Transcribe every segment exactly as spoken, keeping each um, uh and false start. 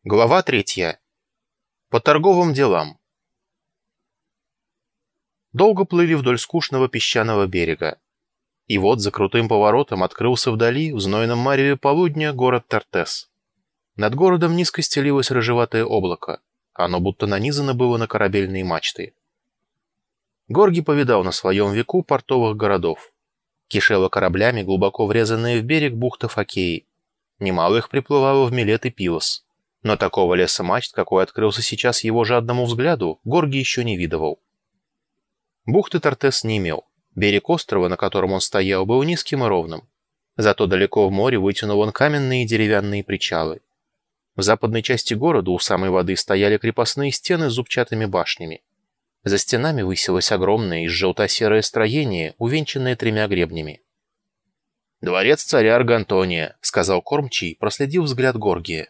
Глава третья. По торговым делам. Долго плыли вдоль скучного песчаного берега. И вот за крутым поворотом открылся вдали, в знойном мареве полудня, город Тартес. Над городом низко стелилось рыжеватое облако. Оно будто нанизано было на корабельные мачты. Горгий повидал на своем веку портовых городов. Кишела кораблями глубоко врезанная в берег бухта Фокеи. Немало их приплывало в Милет и Пилос. Но такого леса мачт, какой открылся сейчас его жадному взгляду, Горгий еще не видывал. Бухты Тартес не имел. Берег острова, на котором он стоял, был низким и ровным. Зато далеко в море вытянул он каменные деревянные причалы. В западной части города у самой воды стояли крепостные стены с зубчатыми башнями. За стенами высилось огромное изжелто-серое строение, увенчанное тремя гребнями. «Дворец царя Аргантония», — сказал кормчий, проследив взгляд Горгия.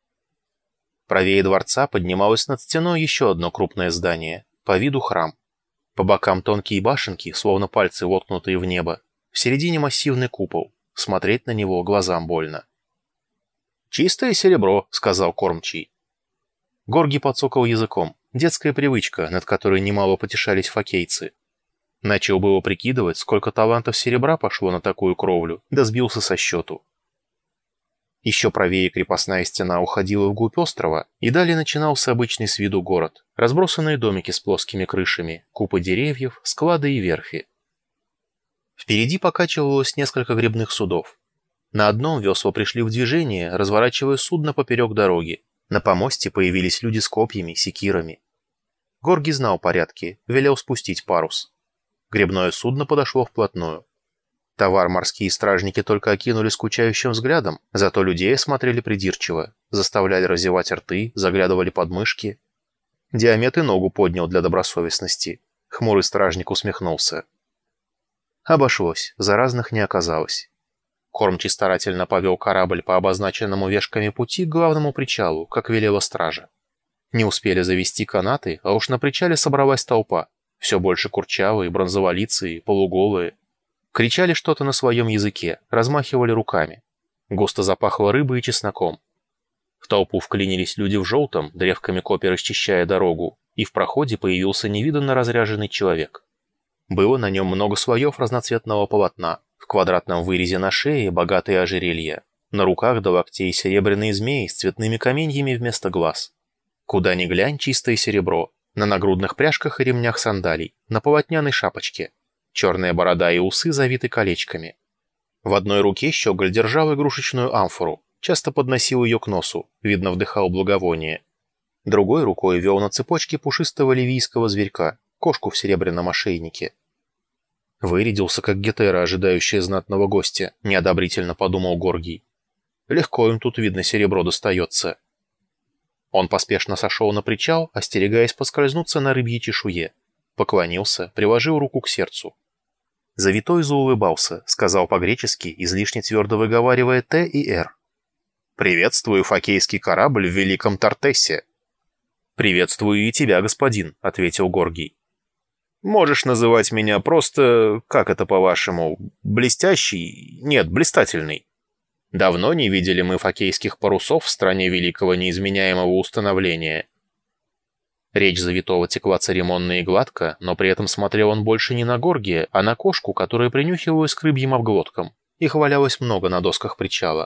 Правее дворца поднималось над стеной еще одно крупное здание, по виду храм. По бокам тонкие башенки, словно пальцы воткнутые в небо. В середине массивный купол. Смотреть на него глазам больно. «Чистое серебро», — сказал кормчий. Горгий подсокал языком. Детская привычка, над которой немало потешались фокейцы. Начал было прикидывать, сколько талантов серебра пошло на такую кровлю, да сбился со счету. Еще правее крепостная стена уходила вглубь острова, и далее начинался обычный с виду город, разбросанные домики с плоскими крышами, купы деревьев, склады и верфи. Впереди покачивалось несколько гребных судов. На одном весла пришли в движение, разворачивая судно поперек дороги. На помосте появились люди с копьями, секирами. Горгий знал порядки, велел спустить парус. Гребное судно подошло вплотную. Товар морские стражники только окинули скучающим взглядом, зато людей осмотрели придирчиво, заставляли разевать рты, заглядывали под мышки. Диамет и ногу поднял для добросовестности. Хмурый стражник усмехнулся. Обошлось, заразных не оказалось. Кормчий старательно повел корабль по обозначенному вешками пути к главному причалу, как велела стража. Не успели завести канаты, а уж на причале собралась толпа, все больше курчавые, бронзоволицые, полуголые. Кричали что-то на своем языке, размахивали руками. Густо запахло рыбой и чесноком. В толпу вклинились люди в желтом, древками копий расчищая дорогу, и в проходе появился невиданно разряженный человек. Было на нем много слоев разноцветного полотна, в квадратном вырезе на шее богатые ожерелья, на руках до локтей серебряные змеи с цветными каменьями вместо глаз. Куда ни глянь, чистое серебро, на нагрудных пряжках и ремнях сандалий, на полотняной шапочке. Черная борода и усы завиты колечками. В одной руке щеголь держал игрушечную амфору, часто подносил ее к носу, видно, вдыхал благовоние. Другой рукой вел на цепочке пушистого ливийского зверька, кошку в серебряном ошейнике. Вырядился, как гетера, ожидающая знатного гостя, неодобрительно подумал Горгий. Легко им тут, видно, серебро достается. Он поспешно сошел на причал, остерегаясь поскользнуться на рыбьей чешуе. Поклонился, приложил руку к сердцу. Завитой заулыбался, сказал по-гречески, излишне твердо выговаривая «Т» и «Р». «Приветствую фокейский корабль в Великом Тартесе». «Приветствую и тебя, господин», — ответил Горгий. «Можешь называть меня просто, как это по-вашему, блестящий? Нет, блистательный. Давно не видели мы фокейских парусов в стране великого неизменяемого установления». Речь Завитого текла церемонно и гладко, но при этом смотрел он больше не на Горгия, а на кошку, которая принюхивалась к рыбьим обглоткам. Их валялось много на досках причала.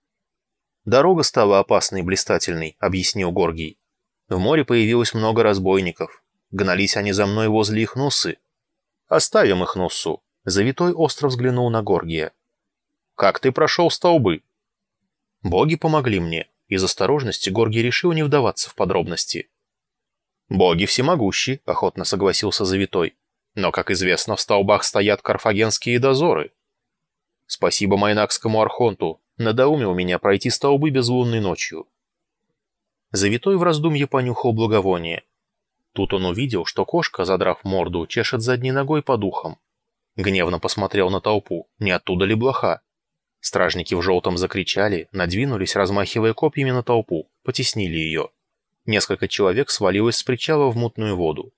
«Дорога стала опасной и блистательной», — объяснил Горгий. «В море появилось много разбойников. Гнались они за мной возле их носы. Оставим их носу». Завитой остро взглянул на Горгия. «Как ты прошел столбы?» «Боги помогли мне». Из осторожности Горгий решил не вдаваться в подробности. «Боги всемогущи», — охотно согласился Завитой. «Но, как известно, в столбах стоят карфагенские дозоры. Спасибо майнакскому архонту, надоумил меня пройти столбы безлунной ночью». Завитой в раздумье понюхал благовоние. Тут он увидел, что кошка, задрав морду, чешет задней ногой по духам. Гневно посмотрел на толпу, не оттуда ли блоха. Стражники в желтом закричали, надвинулись, размахивая копьями на толпу, потеснили ее. Несколько человек свалилось с причала в мутную воду.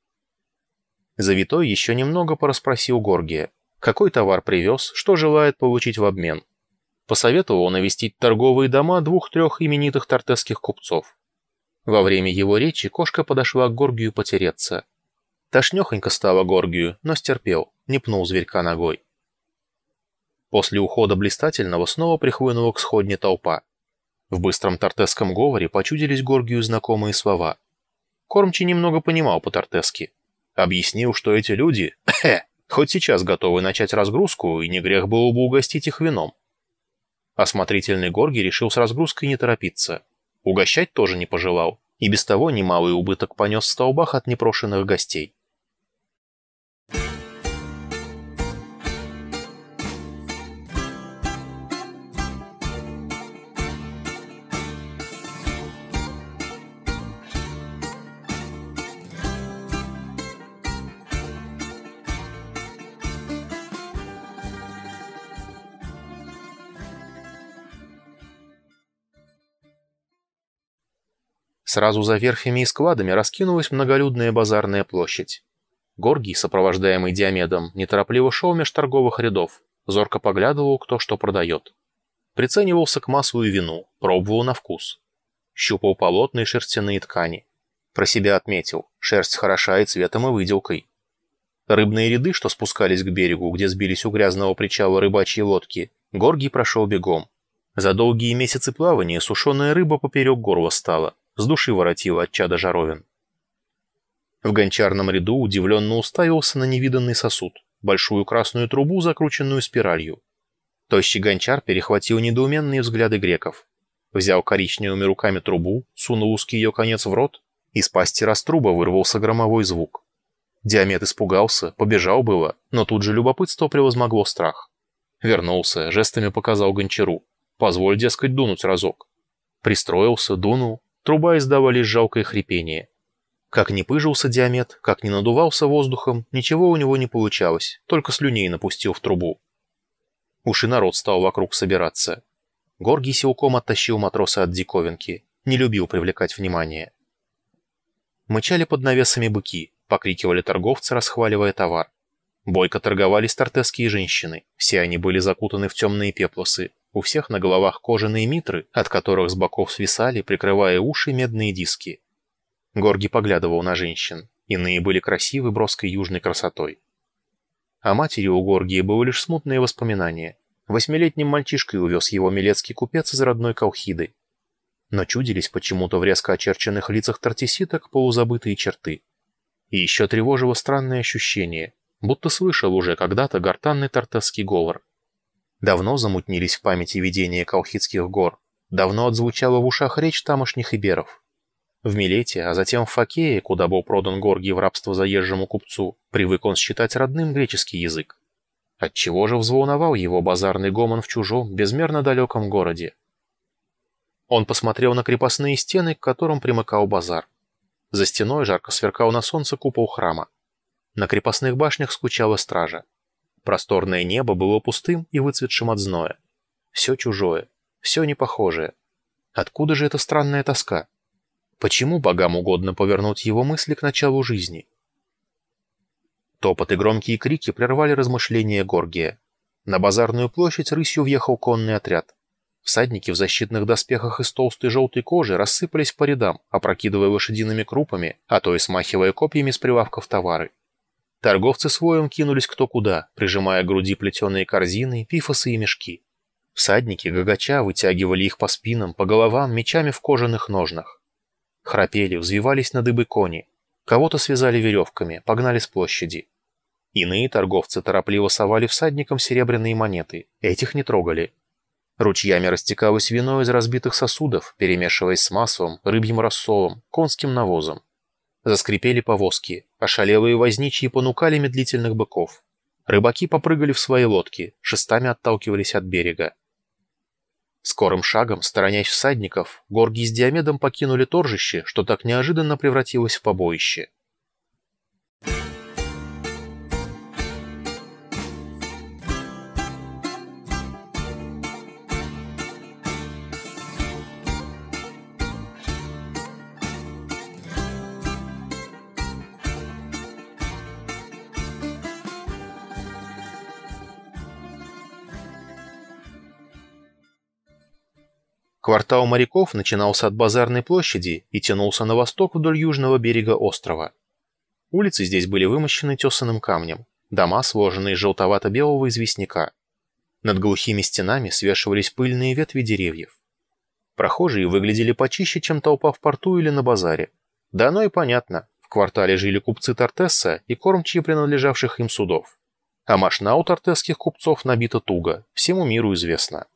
Завитой еще немного порасспросил Горгия. Какой товар привез, что желает получить в обмен. Посоветовал навестить торговые дома двух-трех именитых тартесских купцов. Во время его речи кошка подошла к Горгию потереться. Тошнёхонько стало Горгию, но стерпел, не пнул зверька ногой. После ухода блистательного снова прихлынула к сходне толпа. В быстром тартесском говоре почудились Горгию знакомые слова. Кормчий немного понимал по-тартесски. Объяснил, что эти люди, хоть сейчас готовы начать разгрузку, и не грех было бы угостить их вином. Осмотрительный Горгий решил с разгрузкой не торопиться. Угощать тоже не пожелал, и без того немалый убыток понес в столбах от непрошенных гостей. Сразу за верфями и складами раскинулась многолюдная базарная площадь. Горгий, сопровождаемый Диомедом, неторопливо шел меж торговых рядов, зорко поглядывал, кто что продает. Приценивался к маслу и вину, пробовал на вкус. Щупал полотные шерстяные ткани. Про себя отметил, шерсть хороша и цветом, и выделкой. Рыбные ряды, что спускались к берегу, где сбились у грязного причала рыбачьи лодки, Горгий прошел бегом. За долгие месяцы плавания сушеная рыба поперек горла стала. С души воротила от чада жаровин. В гончарном ряду удивленно уставился на невиданный сосуд, большую красную трубу, закрученную спиралью. Тощий гончар перехватил недоуменные взгляды греков. Взял коричневыми руками трубу, сунул узкий ее конец в рот, из пасти раструба вырвался громовой звук. Диомед испугался, побежал было, но тут же любопытство превозмогло страх. Вернулся, жестами показал гончару. Позволь, дескать, дунуть разок. Пристроился, дунул. Труба издала лишь жалкое хрипение. Как ни пыжился Диомед, как ни надувался воздухом, ничего у него не получалось, только слюней напустил в трубу. Уж и народ стал вокруг собираться. Горгий силком оттащил матроса от диковинки, не любил привлекать внимание. Мычали под навесами быки, покрикивали торговцы, расхваливая товар. Бойко торговались тартесские женщины, все они были закутаны в темные пеплосы. У всех на головах кожаные митры, от которых с боков свисали, прикрывая уши, медные диски. Горгий поглядывал на женщин. Иные были красивы броской южной красотой. О матери у Горгия было лишь смутные воспоминания. Восьмилетним мальчишкой увез его милецкий купец из родной Колхиды. Но чудились почему-то в резко очерченных лицах тартеситок полузабытые черты. И еще тревожило странное ощущение, будто слышал уже когда-то гортанный тартесский говор. Давно замутнились в памяти видения колхидских гор, давно отзвучала в ушах речь тамошних иберов. В Милете, а затем в Фокее, куда был продан Горгий в рабство заезжему купцу, привык он считать родным греческий язык. Отчего же взволновал его базарный гомон в чужом, безмерно далеком городе? Он посмотрел на крепостные стены, к которым примыкал базар. За стеной жарко сверкал на солнце купол храма. На крепостных башнях скучала стража. Просторное небо было пустым и выцветшим от зноя. Все чужое, все непохожее. Откуда же эта странная тоска? Почему богам угодно повернуть его мысли к началу жизни? Топот и громкие крики прервали размышления Горгия. На базарную площадь рысью въехал конный отряд. Всадники в защитных доспехах из толстой желтой кожи рассыпались по рядам, опрокидывая лошадиными крупами, а то и смахивая копьями с прилавков товары. Торговцы с воем кинулись кто куда, прижимая к груди плетеные корзины, пифосы и мешки. Всадники гагача вытягивали их по спинам, по головам, мечами в кожаных ножнах. Храпели, взвивались на дыбы кони. Кого-то связали веревками, погнали с площади. Иные торговцы торопливо совали всадникам серебряные монеты, этих не трогали. Ручьями растекалось вино из разбитых сосудов, перемешиваясь с маслом, рыбьим рассолом, конским навозом. Заскрипели повозки, ошалелые возничьи понукали медлительных быков. Рыбаки попрыгали в свои лодки, шестами отталкивались от берега. Скорым шагом, сторонясь всадников, Горгий с Диомедом покинули торжище, что так неожиданно превратилось в побоище. Квартал моряков начинался от базарной площади и тянулся на восток вдоль южного берега острова. Улицы здесь были вымощены тесаным камнем, дома сложены из желтовато-белого известняка. Над глухими стенами свешивались пыльные ветви деревьев. Прохожие выглядели почище, чем толпа в порту или на базаре. Да оно и понятно, в квартале жили купцы Тартесса и кормчие принадлежавших им судов. А мошна у тартесских купцов набита туго, всему миру известно.